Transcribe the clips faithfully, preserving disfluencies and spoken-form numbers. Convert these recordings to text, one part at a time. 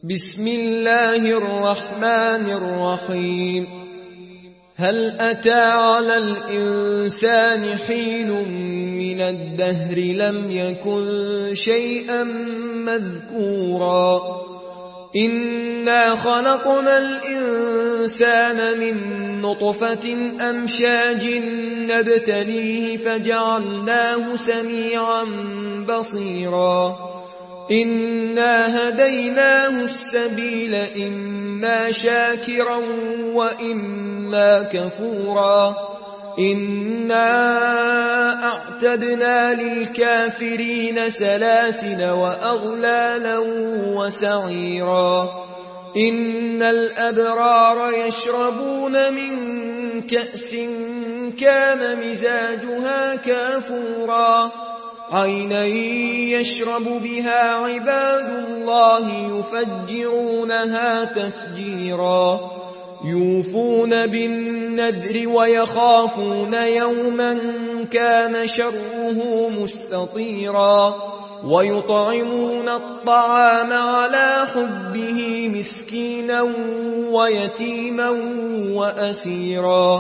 بسم الله الرحمن الرحيم. هل أتى على الإنسان حين من الدهر لم يكن شيئا مذكورا إنا خلقنا الإنسان من نطفة أمشاج نبتليه فجعلناه سميعا بصيرا إنا هديناه السبيل إما شاكرا وإما كفورا إنا أعتدنا للكافرين سلاسل وأغلالا وسعيرا إن الأبرار يشربون من كأس كان مزاجها كافورا عينا يشرب بها عباد الله يفجرونها تفجيرا يوفون بالنذر ويخافون يوما كان شره مستطيرا ويطعمون الطعام على حبه مسكينا ويتيما وأسيرا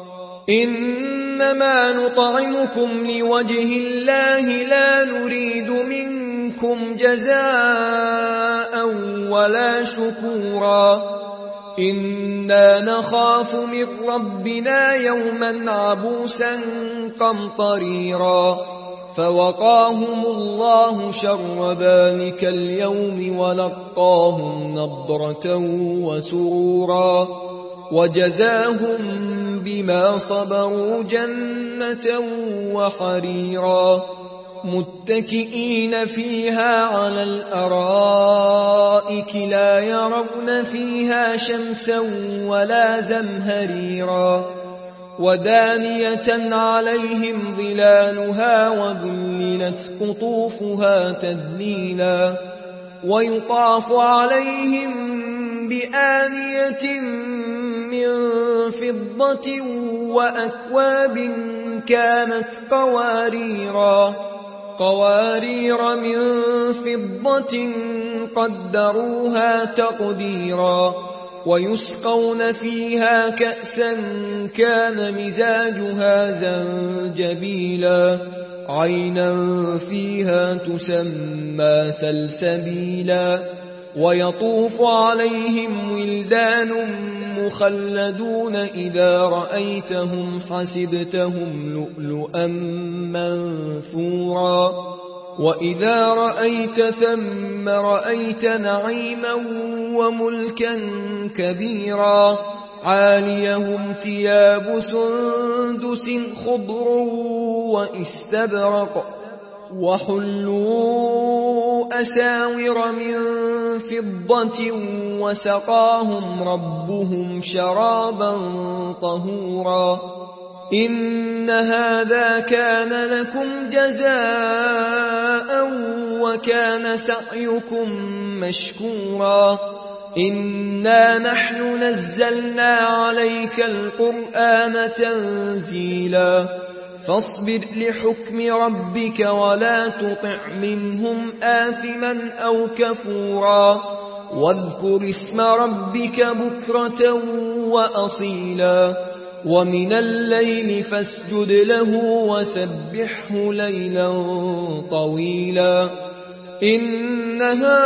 إنما نطعمكم لوجه الله لا نريد منكم جزاء ولا شكورا إنا نخاف من ربنا يوما عبوسا قمطريرا فوقاهم الله شر ذلك اليوم ولقاهم نضرة وسرورا وجزاهم بما صبروا جنة وحريرا متكئين فيها على الأرائك لا يرون فيها شمسا ولا زمهريرا ودانية عليهم ظلالها وذللت قطوفها تذليلا ويطاف عليهم بآنية من فضة وأكواب كانت قواريرا قوارير من فضة قدروها تقديرا ويسقون فيها كأسا كان مزاجها زنجبيلا عينا فيها تسمى سلسبيلا ويطوف عليهم ولدان مخلدون إذا رأيتهم حسبتهم لؤلؤا منثورا وإذا رأيت ثم رأيت نعيما وملكا كبيرا عاليهم ثياب سندس خضر وإستبرق وحلوا أساور من فضة وسقاهم ربهم شرابا طهورا إن هذا كان لكم جزاء وكان سعيكم مشكورا إنا نحن نزلنا عليك القرآن تنزيلا فاصبر لحكم ربك ولا تطع منهم آثما أو كفورا واذكر اسم ربك بكرة وأصيلا ومن الليل فاسجد له وسبحه ليلا طويلا إن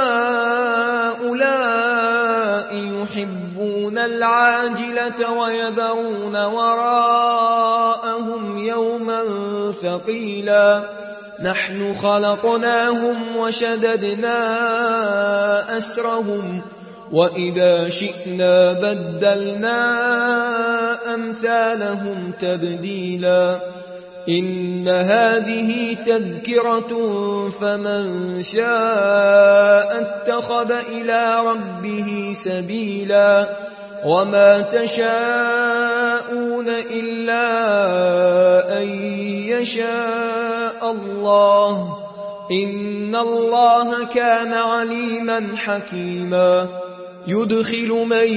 هؤلاء يحبون العاجلة ويذرون وراءهم يوما ثقيلا نحن خلقناهم وشددنا أسرهم وإذا شئنا بدلنا أمثالهم تبديلا إن هذه تذكرة فمن شاء اتخذ إلى ربه سبيلا وما تشاءون إلا أن يشاء الله إن الله كان عليما حكيما يدخل من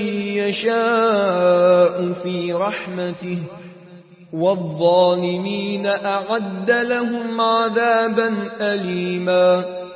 يشاء في رحمته والظالمين أعد لهم عذابا أليما